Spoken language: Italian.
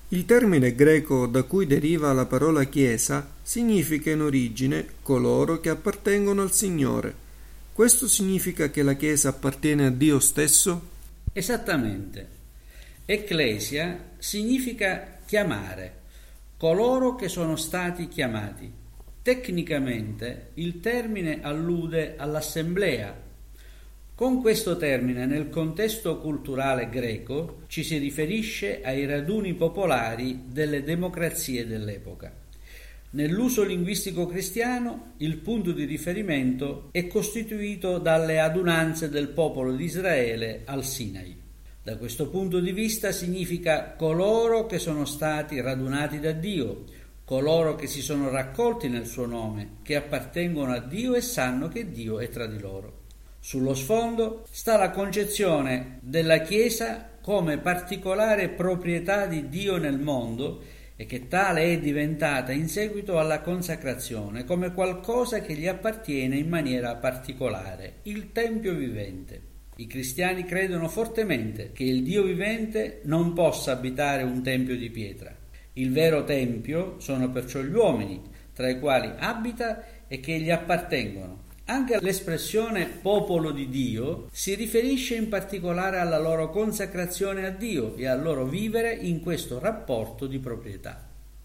Il termine greco da cui deriva la parola Chiesa significa in origine coloro che appartengono al Signore. Questo significa che la Chiesa appartiene a Dio stesso? Esattamente. Ecclesia significa chiamare, coloro che sono stati chiamati. Tecnicamente il termine allude all'assemblea. Con questo termine, nel contesto culturale greco, ci si riferisce ai raduni popolari delle democrazie dell'epoca. Nell'uso linguistico cristiano, il punto di riferimento è costituito dalle adunanze del popolo di Israele al Sinai. Da questo punto di vista significa coloro che sono stati radunati da Dio, coloro che si sono raccolti nel suo nome, che appartengono a Dio e sanno che Dio è tra di loro. Sullo sfondo sta la concezione della Chiesa come particolare proprietà di Dio nel mondo e che tale è diventata in seguito alla consacrazione come qualcosa che gli appartiene in maniera particolare, il Tempio vivente. I cristiani credono fortemente che il Dio vivente non possa abitare un tempio di pietra. Il vero tempio sono perciò gli uomini, tra i quali abita e che gli appartengono. Anche l'espressione popolo di Dio si riferisce in particolare alla loro consacrazione a Dio e al loro vivere in questo rapporto di proprietà.